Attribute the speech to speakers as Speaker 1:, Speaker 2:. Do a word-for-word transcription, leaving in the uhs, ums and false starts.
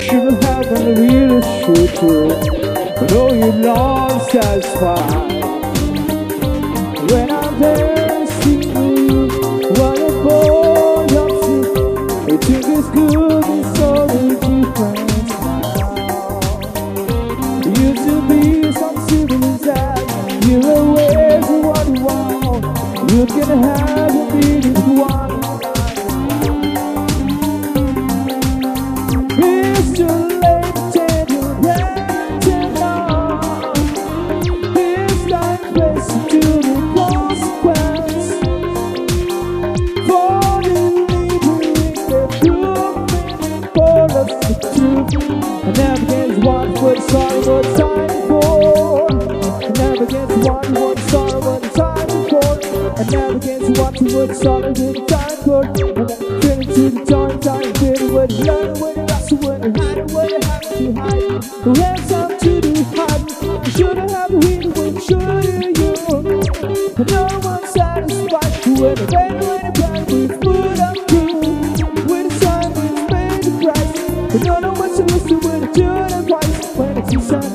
Speaker 1: Shouldn't have been really should do, but oh, you're not satisfied. When I'm there, see you, what a boy of you. You think it's good, it's so different now. You used to be some civilized, you're aware of what you want. You can have a meeting one. It's too late to tell you that and on. It's not place to do the consequence for the living the truth for us the truth. I never gets one for the sorry what it's time for. I never gets one for the sorry what it's time for. I never gets one for the sorry what it's time for. And I'm turning to the time, time, feeling what you learn, what you lost, what you hide, what you have to hide. Who has something to do hiding? You shouldn't have hidden when you should you. But no one's satisfied when the pain, when the pain we've put up through. When the sun, we've paid the price. But no one wants to listen when it's doing it twice. When it's inside.